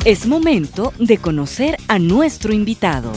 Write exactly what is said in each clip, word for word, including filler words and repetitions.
Es momento de conocer a nuestro invitado.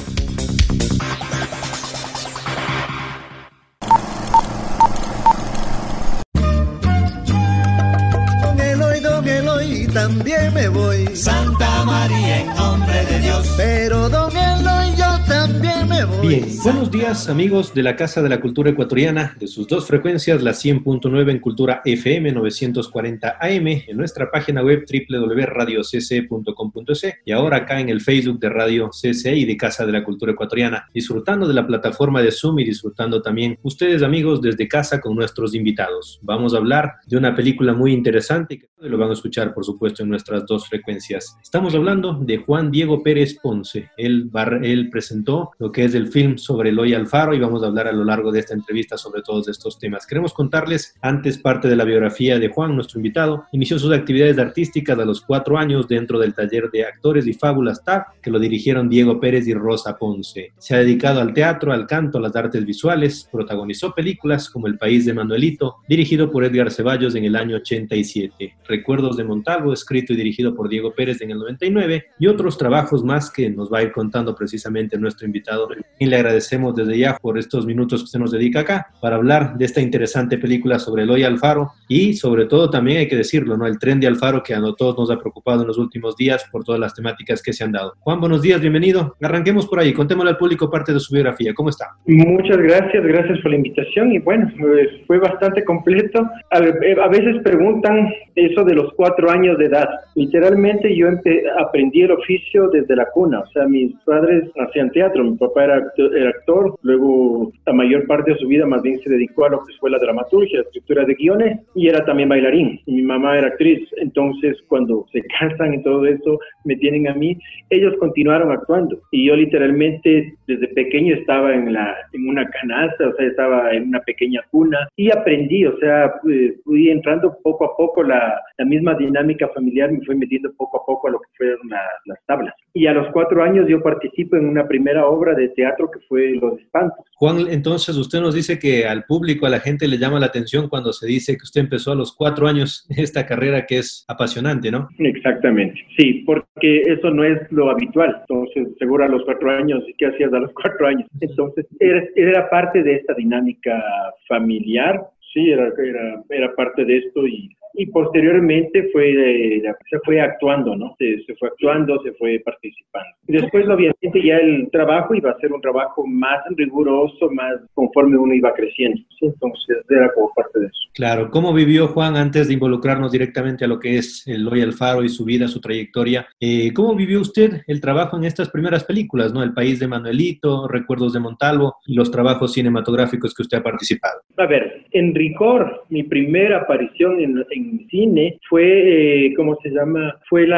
Don Eloy, don Eloy, también me voy. Santa María, en nombre de Dios. Pero don Eloy, yo también me voy. Bien, buenos días amigos de la Casa de la Cultura Ecuatoriana, de sus dos frecuencias, la cien punto nueve en Cultura F M novecientos cuarenta A M, en nuestra página web doble u doble u doble u punto radio c c punto com punto c y ahora acá en el Facebook de Radio C C y de Casa de la Cultura Ecuatoriana, disfrutando de la plataforma de Zoom y disfrutando también ustedes amigos desde casa con nuestros invitados. Vamos a hablar de una película muy interesante que lo van a escuchar por supuesto en nuestras dos frecuencias. Estamos hablando de Juan Diego Pérez Ponce. Él, bar, él presentó lo que es el film sobre Eloy Alfaro y vamos a hablar a lo largo de esta entrevista sobre todos estos temas. Queremos contarles antes parte de la biografía de Juan, nuestro invitado. Inició sus actividades artísticas a los cuatro años dentro del taller de actores y fábulas T A C, que lo dirigieron Diego Pérez y Rosa Ponce. Se ha dedicado al teatro, al canto, a las artes visuales, protagonizó películas como El País de Manuelito, dirigido por Edgar Ceballos en el año ochenta y siete, Recuerdos de Montalvo, escrito y dirigido por Diego Pérez en el noventa y nueve, y otros trabajos más que nos va a ir contando precisamente nuestro invitado. Y le agradecemos desde ya por estos minutos que usted nos dedica acá para hablar de esta interesante película sobre Eloy Alfaro y sobre todo también hay que decirlo, ¿no? El tren de Alfaro que a todos nos ha preocupado en los últimos días por todas las temáticas que se han dado. Juan, buenos días, bienvenido. Arranquemos por ahí, contémosle al público parte de su biografía. ¿Cómo está? Muchas gracias, gracias por la invitación y bueno, pues fue bastante completo. A, a veces preguntan eso de los cuatro años de edad. Literalmente yo empe- aprendí el oficio desde la cuna, o sea, mis padres hacían teatro, mi papá era actor, era actor, luego la mayor parte de su vida más bien se dedicó a lo que fue la dramaturgia, la escritura de guiones y era también bailarín. Y mi mamá era actriz, entonces cuando se casan y todo eso me tienen a mí, ellos continuaron actuando y yo literalmente desde pequeño estaba en la en una canasta, o sea, estaba en una pequeña cuna y aprendí, o sea, fui entrando poco a poco, la, la misma dinámica familiar me fue metiendo poco a poco a lo que fueron la, las tablas. Y a los cuatro años yo participo en una primera obra de teatro que fue Los Espantos. Juan, entonces usted nos dice que al público, a la gente le llama la atención cuando se dice que usted empezó a los cuatro años esta carrera que es apasionante, ¿no? Exactamente, sí, porque eso no es lo habitual. Entonces, seguro a los cuatro años, ¿qué hacías a los cuatro años? Entonces, era, era parte de esta dinámica familiar, sí, era, era, era parte de esto y... Y posteriormente fue, eh, se fue actuando, ¿no? Se, se fue actuando, se fue participando. Y después, obviamente, ya el trabajo iba a ser un trabajo más riguroso, más conforme uno iba creciendo. ¿Sí? Entonces, era como parte de eso. Claro. ¿Cómo vivió Juan antes de involucrarnos directamente a lo que es Eloy Alfaro y su vida, su trayectoria? Eh, ¿Cómo vivió usted el trabajo en estas primeras películas, ¿no? El País de Manuelito, Recuerdos de Montalvo y los trabajos cinematográficos que usted ha participado. A ver, en rigor, mi primera aparición en, en cine fue, eh, ¿cómo se llama? Fue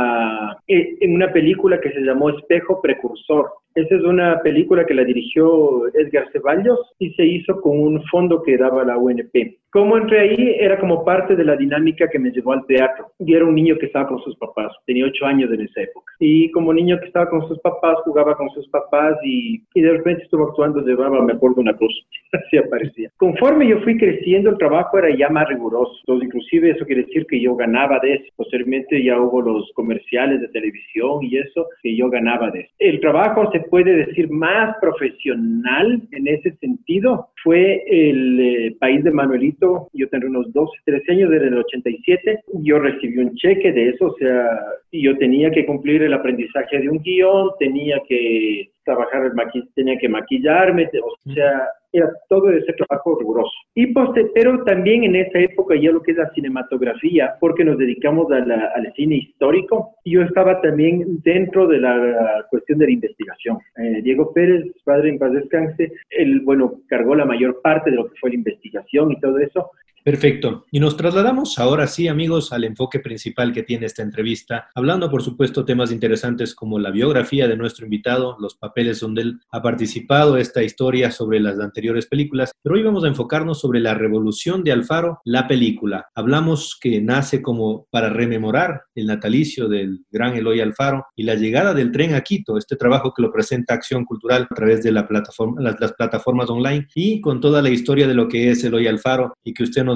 la eh, en una película que se llamó Espejo Precursor. Esa es una película que la dirigió Edgar Ceballos y se hizo con un fondo que daba la U N P. Como entré ahí, era como parte de la dinámica que me llevó al teatro. Yo era un niño que estaba con sus papás, tenía ocho años en esa época. Y como niño que estaba con sus papás, jugaba con sus papás y, y de repente estuvo actuando, llevaba, me acuerdo, una cruz. Así aparecía. Conforme yo fui creciendo, el trabajo era ya más riguroso. Entonces, inclusive eso quiere decir que yo ganaba de eso. Posteriormente ya hubo los comerciales de televisión y eso, que yo ganaba de eso. El trabajo se puede decir más profesional en ese sentido. Fue el eh, País de Manuelito. Yo tenía unos doce, trece años, desde el ochenta y siete. Yo recibí un cheque de eso, o sea, yo tenía que cumplir el aprendizaje de un guión, tenía que trabajar, el maqui- tenía que maquillarme, o sea, era todo ese trabajo riguroso. Y poste, pero también en esa época ya lo que es la cinematografía, porque nos dedicamos a la, al cine histórico, yo estaba también dentro de la cuestión de la investigación. Eh, Diego Pérez, padre en paz descanse, él, bueno, cargó la mayor parte de lo que fue la investigación y todo eso. Perfecto. Y nos trasladamos ahora sí, amigos, al enfoque principal que tiene esta entrevista, hablando, por supuesto, temas interesantes como la biografía de nuestro invitado, los papeles donde él ha participado, esta historia sobre las anteriores películas, pero hoy vamos a enfocarnos sobre la revolución de Alfaro, la película. Hablamos que nace como para rememorar el natalicio del gran Eloy Alfaro y la llegada del tren a Quito, este trabajo que lo presenta Acción Cultural a través de la plataforma, las, las plataformas online y con toda la historia de lo que es Eloy Alfaro y que usted nos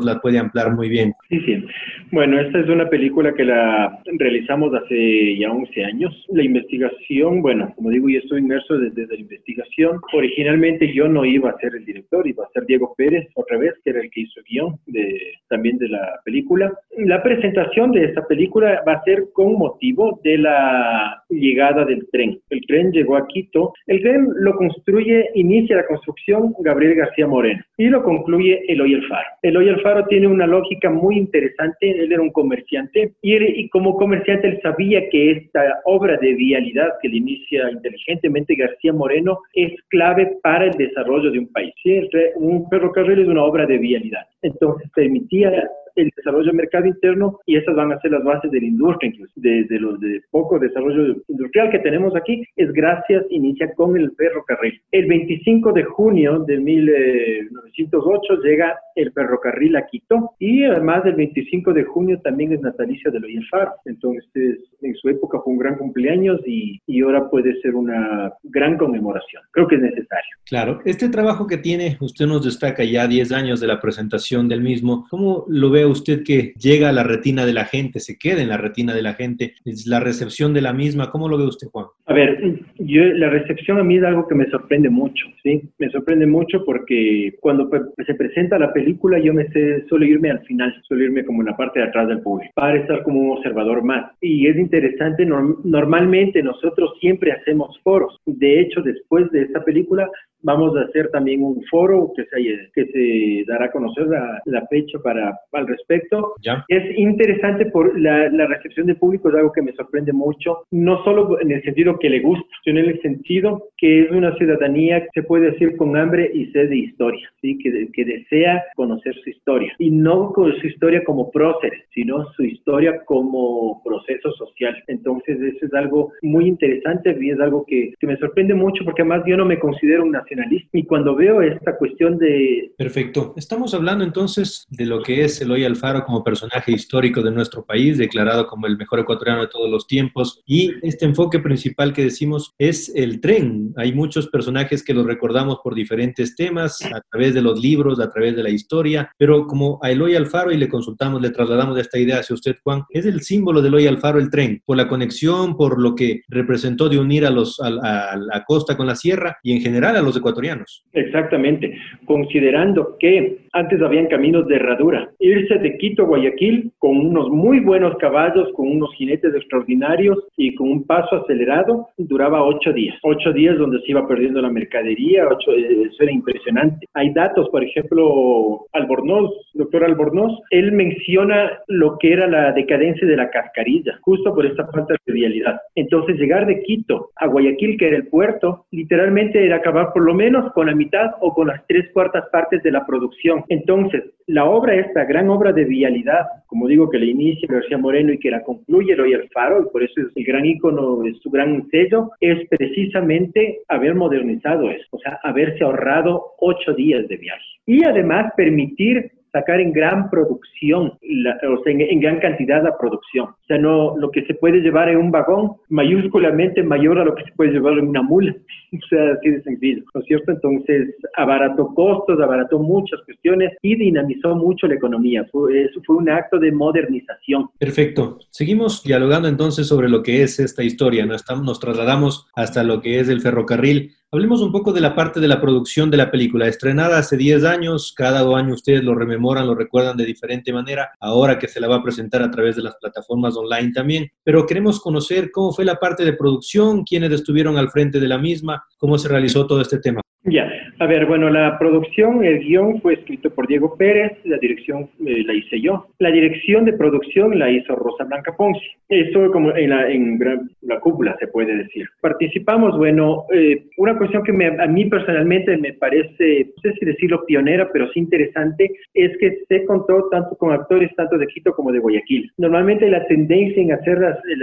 nos la puede ampliar muy bien. Sí, sí. Bueno, esta es una película que la realizamos hace ya once años. La investigación, bueno, como digo, yo estoy inmerso desde, desde la investigación. Originalmente yo no iba a ser el director, iba a ser Diego Pérez, otra vez, que era el que hizo el guión de, también de la película. La presentación de esta película va a ser con motivo de la llegada del tren. El tren llegó a Quito. El tren lo construye, inicia la construcción Gabriel García Moreno y lo concluye Eloy Alfaro. Eloy Alfaro tiene una lógica muy interesante. Él era un comerciante y, él, y como comerciante él sabía que esta obra de vialidad que le inicia inteligentemente García Moreno es clave para el desarrollo de un país. ¿Sí? Un ferrocarril es una obra de vialidad. Entonces permitía el desarrollo del mercado interno y esas van a ser las bases de la industria, incluso de, de los de poco desarrollo industrial que tenemos aquí, es gracias, inicia con el ferrocarril. El veinticinco de junio de mil novecientos ocho llega el ferrocarril a Quito y además del veinticinco de junio también es natalicio de Eloy Alfaro. Entonces, en su época fue un gran cumpleaños y, y ahora puede ser una gran conmemoración. Creo que es necesario. Claro. Este trabajo que tiene, usted nos destaca ya diez años de la presentación del mismo. ¿Cómo lo ve usted que llega a la retina de la gente, se queda en la retina de la gente, es la recepción de la misma? ¿Cómo lo ve usted, Juan? A ver, yo, la recepción a mí es algo que me sorprende mucho, ¿sí? Me sorprende mucho porque cuando se presenta la película yo me sé, suelo irme al final, suelo irme como en la parte de atrás del público, para estar como un observador más. Y es interesante, norm, normalmente nosotros siempre hacemos foros. De hecho, después de esta película vamos a hacer también un foro que se, que se dará a conocer la, la fecha para al respecto. ¿Ya? Es interesante por la, la recepción del público, es algo que me sorprende mucho, no solo en el sentido que le gusta, sino en el sentido que es una ciudadanía, se puede decir, con hambre y sed de historia, ¿sí? que, que desea conocer su historia. Y no con su historia como próceres, sino su historia como proceso social. Entonces eso es algo muy interesante y es algo que, que me sorprende mucho porque además yo no me considero un nacionalista. Y cuando veo esta cuestión de... Perfecto. Estamos hablando entonces de lo que es Eloy Alfaro como personaje histórico de nuestro país, declarado como el mejor ecuatoriano de todos los tiempos. Y este enfoque principal que decimos es el tren. Hay muchos personajes que los recordamos por diferentes temas, a través de los libros, a través de la historia. Pero como a Eloy Alfaro, y le consultamos, le trasladamos esta idea hacia usted, Juan, es el símbolo de Eloy Alfaro el tren, por la conexión, por lo que representó de unir a, los, a, a la costa con la sierra y en general a los ecuatorianos. Exactamente, considerando que antes habían caminos de herradura. Irse de Quito a Guayaquil con unos muy buenos caballos, con unos jinetes extraordinarios y con un paso acelerado, duraba ocho días. Ocho días donde se iba perdiendo la mercadería, ocho, eso era impresionante. Hay datos, por ejemplo, Albornoz, doctor Albornoz, él menciona lo que era la decadencia de la cascarilla, justo por esta falta de vialidad. Entonces, llegar de Quito a Guayaquil, que era el puerto, literalmente era acabar por lo menos con la mitad o con las tres cuartas partes de la producción. Entonces, la obra, esta gran obra de vialidad, como digo, que la inicia García Moreno y que la concluye Eloy Alfaro, y por eso es el gran ícono, es su gran sello, es precisamente haber modernizado eso, o sea, haberse ahorrado ocho días de viaje. Y además permitir sacar en gran producción, la, o sea, en, en gran cantidad la producción. O sea, no, lo que se puede llevar en un vagón, mayúsculamente mayor a lo que se puede llevar en una mula. O sea, así de sencillo, ¿no es cierto? Entonces, abarató costos, abarató muchas cuestiones y dinamizó mucho la economía. Fue, eso fue un acto de modernización. Perfecto. Seguimos dialogando entonces sobre lo que es esta historia. Nos, estamos, nos trasladamos hasta lo que es el ferrocarril. Hablemos un poco de la parte de la producción de la película. Estrenada hace diez años, cada año ustedes lo rememoran, lo recuerdan de diferente manera, ahora que se la va a presentar a través de las plataformas online también. Pero queremos conocer cómo fue la parte de producción, quiénes estuvieron al frente de la misma, cómo se realizó todo este tema. Ya, a ver, bueno, la producción, el guión fue escrito por Diego Pérez, la dirección eh, la hice yo. La dirección de producción la hizo Rosa Blanca Ponce. Eso como en la, en gran, la cúpula, se puede decir. Participamos, bueno, eh, una cuestión que me, a mí personalmente me parece, no sé si decirlo pionera, pero sí interesante, es que se contó tanto con actores tanto de Quito como de Guayaquil. Normalmente la tendencia en hacer las, las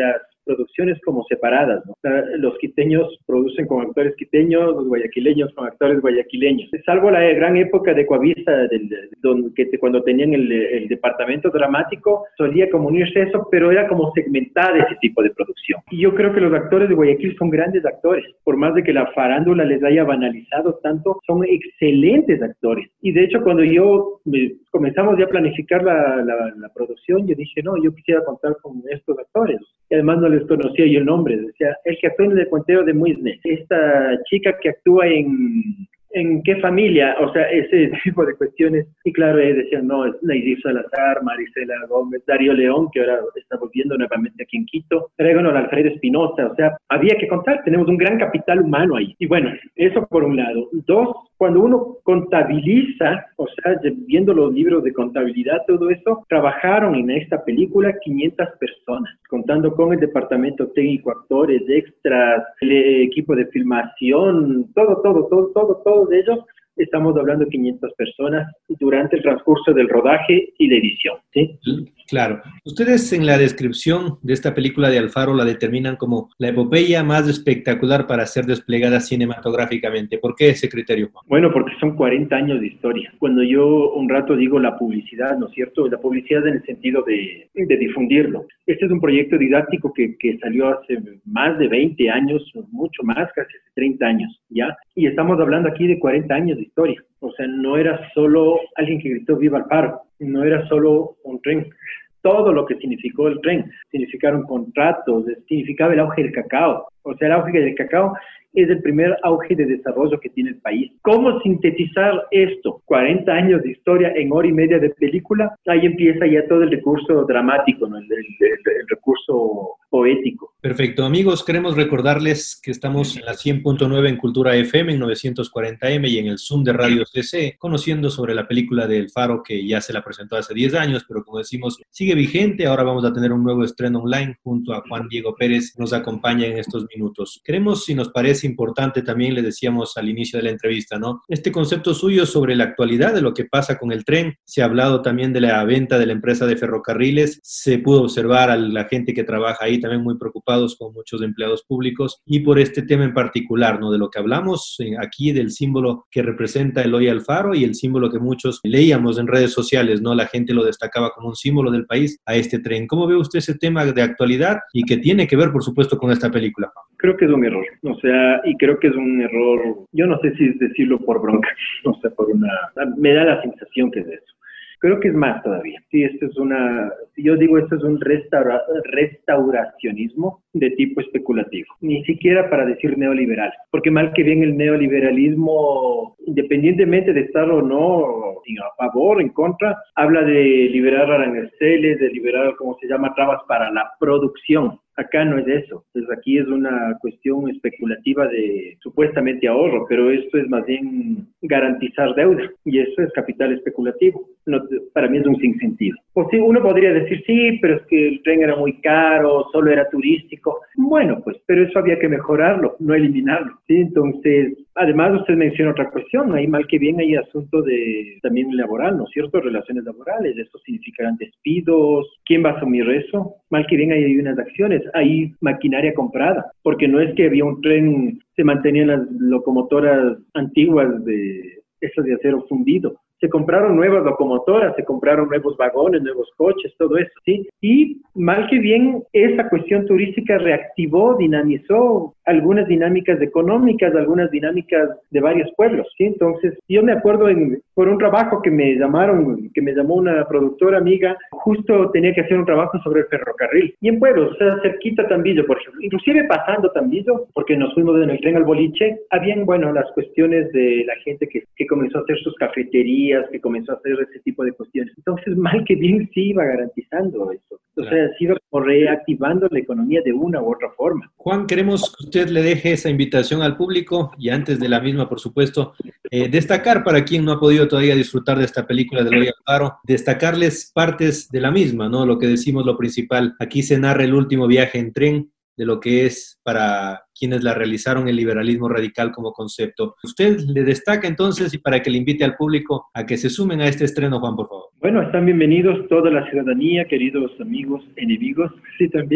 producciones como separadas, ¿no? O sea, los quiteños producen con actores quiteños, los guayaquileños con actores guayaquileños. Salvo la gran época de Coavisa, del, don, que te, cuando tenían el, el departamento dramático, solía como unirse eso, pero era como segmentada ese tipo de producción. Y yo creo que los actores de Guayaquil son grandes actores, por más de que la farándula les haya banalizado tanto, son excelentes actores. Y de hecho, cuando yo me, comenzamos ya a planificar la, la, la producción, yo dije, no, yo quisiera contar con estos actores. Y además no les conocía yo el nombre. Decía, el que actúa en El Cuentero de Muisne, esta chica que actúa en... ¿En qué familia? O sea, ese tipo de cuestiones. Y claro, ellos decían, no, es Naidir Salazar, Marisela Gómez, Darío León, que ahora está volviendo nuevamente aquí en Quito, Trégono Alfredo Espinosa. O sea, había que contar, tenemos un gran capital humano ahí. Y bueno, eso por un lado. Dos, cuando uno contabiliza, o sea, viendo los libros de contabilidad, todo eso, trabajaron en esta película quinientas personas, contando con el departamento técnico, actores, extras, el equipo de filmación, todo, todo, todo, todo, todo de ellos. Estamos hablando de quinientas personas durante el transcurso del rodaje y la edición, ¿sí? Claro. Ustedes en la descripción de esta película de Alfaro la determinan como la epopeya más espectacular para ser desplegada cinematográficamente. ¿Por qué ese criterio, Juan? Bueno, porque son cuarenta años de historia. Cuando yo un rato digo la publicidad, ¿no es cierto? La publicidad en el sentido de, de difundirlo. Este es un proyecto didáctico que, que salió hace más de veinte años, mucho más, casi treinta años, ¿ya? Y estamos hablando aquí de cuarenta años de historia. O sea, no era solo alguien que gritó viva Alfaro, no era solo un tren. Todo lo que significó el tren, significaron contratos, significaba el auge del cacao. O sea, el auge del cacao es el primer auge de desarrollo que tiene el país. ¿Cómo sintetizar esto? cuarenta años de historia en hora y media de película. Ahí empieza ya todo el recurso dramático, ¿no? el, el, el, el recurso poético. Perfecto. Amigos, queremos recordarles que estamos en la cien punto nueve en Cultura F M, en novecientos cuarenta M y en el Zoom de Radio C C, conociendo sobre la película de El Faro, que ya se la presentó hace diez años, pero como decimos, sigue vigente. Ahora vamos a tener un nuevo estreno online junto a Juan Diego Pérez, nos acompaña en estos minutos. Queremos, si nos parece importante, también le decíamos al inicio de la entrevista, ¿no? Este concepto suyo sobre la actualidad de lo que pasa con el tren. Se ha hablado también de la venta de la empresa de ferrocarriles. Se pudo observar a la gente que trabaja ahí también muy preocupados con muchos empleados públicos y por este tema en particular, ¿no? De lo que hablamos eh, aquí, del símbolo que representa Eloy Alfaro y el símbolo que muchos leíamos en redes sociales, ¿no? La gente lo destacaba como un símbolo del país a este tren. ¿Cómo ve usted ese tema de actualidad y que tiene que ver, por supuesto, con esta película? Creo que es un error, o sea, y creo que es un error, yo no sé si es decirlo por bronca, o sea, por una, me da la sensación que es eso. Creo que es más todavía. Sí, esto es una, yo digo, esto es un restaura, restauracionismo de tipo especulativo. Ni siquiera para decir neoliberal, porque mal que bien el neoliberalismo, independientemente de estar o no a favor o en contra, habla de liberar aranceles, de liberar, ¿cómo se llama?, trabas para la producción. Acá no es eso. Entonces aquí es una cuestión especulativa de supuestamente ahorro, pero esto es más bien garantizar deuda y eso es capital especulativo. No, para mí es un sinsentido. O sí, uno podría decir, sí, pero es que el tren era muy caro, solo era turístico. Bueno, pues, pero eso había que mejorarlo, no eliminarlo, ¿sí? Entonces, además usted menciona otra cuestión, ahí mal que bien hay asunto de también laboral, ¿no es cierto? Relaciones laborales, esto significarán despidos, ¿quién va a asumir eso? Mal que bien hay unas acciones, hay maquinaria comprada, porque no es que había un tren, se mantenían las locomotoras antiguas de esas de acero fundido. Se compraron nuevas locomotoras, se compraron nuevos vagones, nuevos coches, todo eso, ¿sí? Y mal que bien, esa cuestión turística reactivó, dinamizó algunas dinámicas económicas, algunas dinámicas de varios pueblos, ¿sí? Entonces, yo me acuerdo en, por un trabajo que me llamaron, que me llamó una productora amiga, justo tenía que hacer un trabajo sobre el ferrocarril. Y en pueblos, o sea, cerquita Tambillo, por ejemplo, inclusive pasando Tambillo, porque nos fuimos en el tren al boliche, habían, bueno, las cuestiones de la gente que, que comenzó a hacer sus cafeterías, que comenzó a hacer ese tipo de cuestiones. Entonces, mal que bien sí iba garantizando eso. O sea, sí iba reactivando la economía de una u otra forma. Juan, queremos que usted le deje esa invitación al público y antes de la misma, por supuesto, eh, destacar para quien no ha podido todavía disfrutar de esta película de Eloy Alfaro, destacarles partes de la misma, ¿no? Lo que decimos, lo principal. Aquí se narra el último viaje en tren de lo que es para quienes la realizaron el liberalismo radical como concepto. Usted le destaca entonces y para que le invite al público a que se sumen a este estreno, Juan, por favor. Bueno, están bienvenidos toda la ciudadanía, queridos amigos, enemigos, sí también.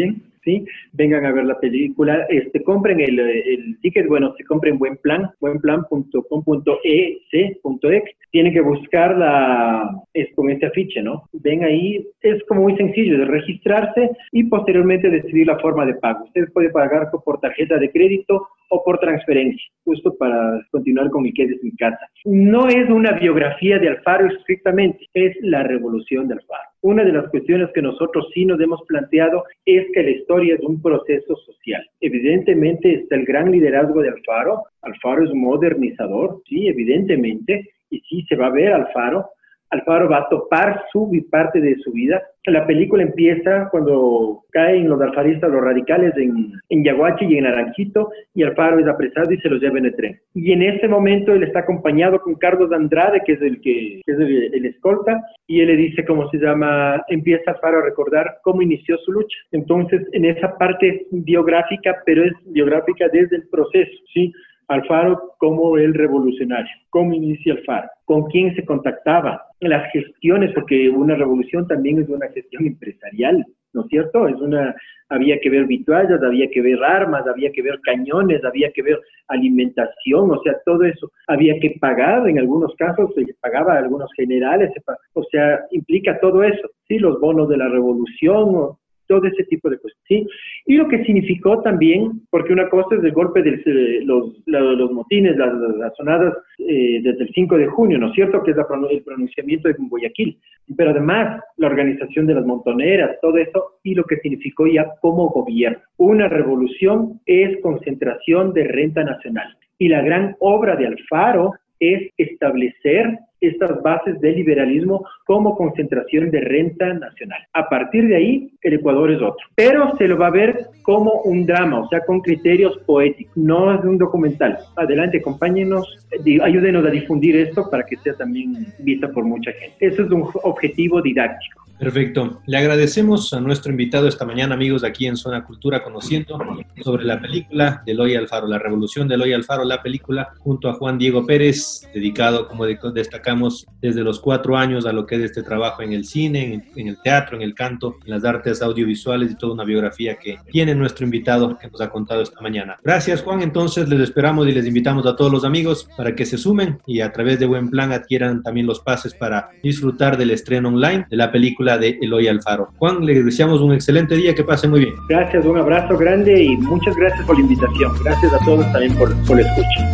¿sí? Vengan a ver la película, este, compren el, el ticket, bueno, se compren Buen Plan, buenplan punto com punto e c punto e x, tienen que buscar la, es con este afiche, ¿no? Ven ahí, es como muy sencillo de registrarse y posteriormente decidir la forma de pago. Usted puede pagar por tarjeta de crédito o por transferencia, justo para continuar con mi Quédese en Casa. No es una biografía de Alfaro estrictamente, es la revolución de Alfaro. Una de las cuestiones que nosotros sí nos hemos planteado es que la historia es un proceso social. Evidentemente está el gran liderazgo de Alfaro. Alfaro es un modernizador, sí, evidentemente, y sí se va a ver Alfaro. Alfaro va a topar su parte de su vida. La película empieza cuando caen los alfaristas, los radicales en, en Yaguachi y en Naranjito, y Alfaro es apresado y se los lleva en el tren. Y en ese momento él está acompañado con Carlos Andrade, que es el que, que es el, el escolta, y él le dice, ¿cómo se llama? Empieza Alfaro a recordar cómo inició su lucha. Entonces, en esa parte es biográfica, pero es biográfica desde el proceso, ¿sí? Alfaro como el revolucionario, cómo inicia Alfaro, con quién se contactaba, las gestiones, porque una revolución también es una gestión empresarial, ¿no es cierto? Es una, había que ver vituallas, había que ver armas, había que ver cañones, había que ver alimentación, o sea, todo eso. Había que pagar, en algunos casos se pagaba a algunos generales, o sea, implica todo eso, ¿sí? Los bonos de la revolución, todo ese tipo de cosas, ¿sí? Y lo que significó también, porque una cosa es el golpe de los, los, los motines, las, las sonadas eh, desde el cinco de junio, ¿no es cierto?, que es la, el pronunciamiento de Guayaquil, pero además la organización de las montoneras, todo eso, y lo que significó ya como gobierno. Una revolución es concentración de renta nacional, y la gran obra de Alfaro es establecer estas bases del liberalismo como concentración de renta nacional. A partir de ahí, el Ecuador es otro. Pero se lo va a ver como un drama, o sea, con criterios poéticos. No es un documental. Adelante, acompáñenos, ayúdenos a difundir esto para que sea también vista por mucha gente. Eso es un objetivo didáctico. Perfecto. Le agradecemos a nuestro invitado esta mañana, amigos, aquí en Zona Cultura, conociendo sobre la película de Eloy Alfaro, la revolución de Eloy Alfaro, la película, junto a Juan Diego Pérez, dedicado, como destacamos, desde los cuatro años a lo que es este trabajo en el cine, en, en el teatro, en el canto, en las artes audiovisuales y toda una biografía que tiene nuestro invitado que nos ha contado esta mañana. Gracias, Juan. Entonces, les esperamos y les invitamos a todos los amigos para que se sumen y a través de Buen Plan adquieran también los pases para disfrutar del estreno online de la película de Eloy Alfaro. Juan, le deseamos un excelente día, que pase muy bien. Gracias, un abrazo grande y muchas gracias por la invitación. Gracias a todos también por, por la escucha.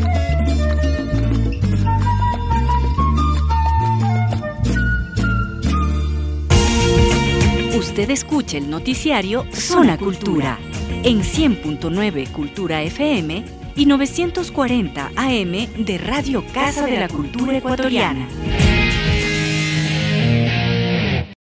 Usted escucha el noticiario Zona Cultura en cien punto nueve Cultura F M y novecientos cuarenta A M de Radio Casa de la Cultura Ecuatoriana.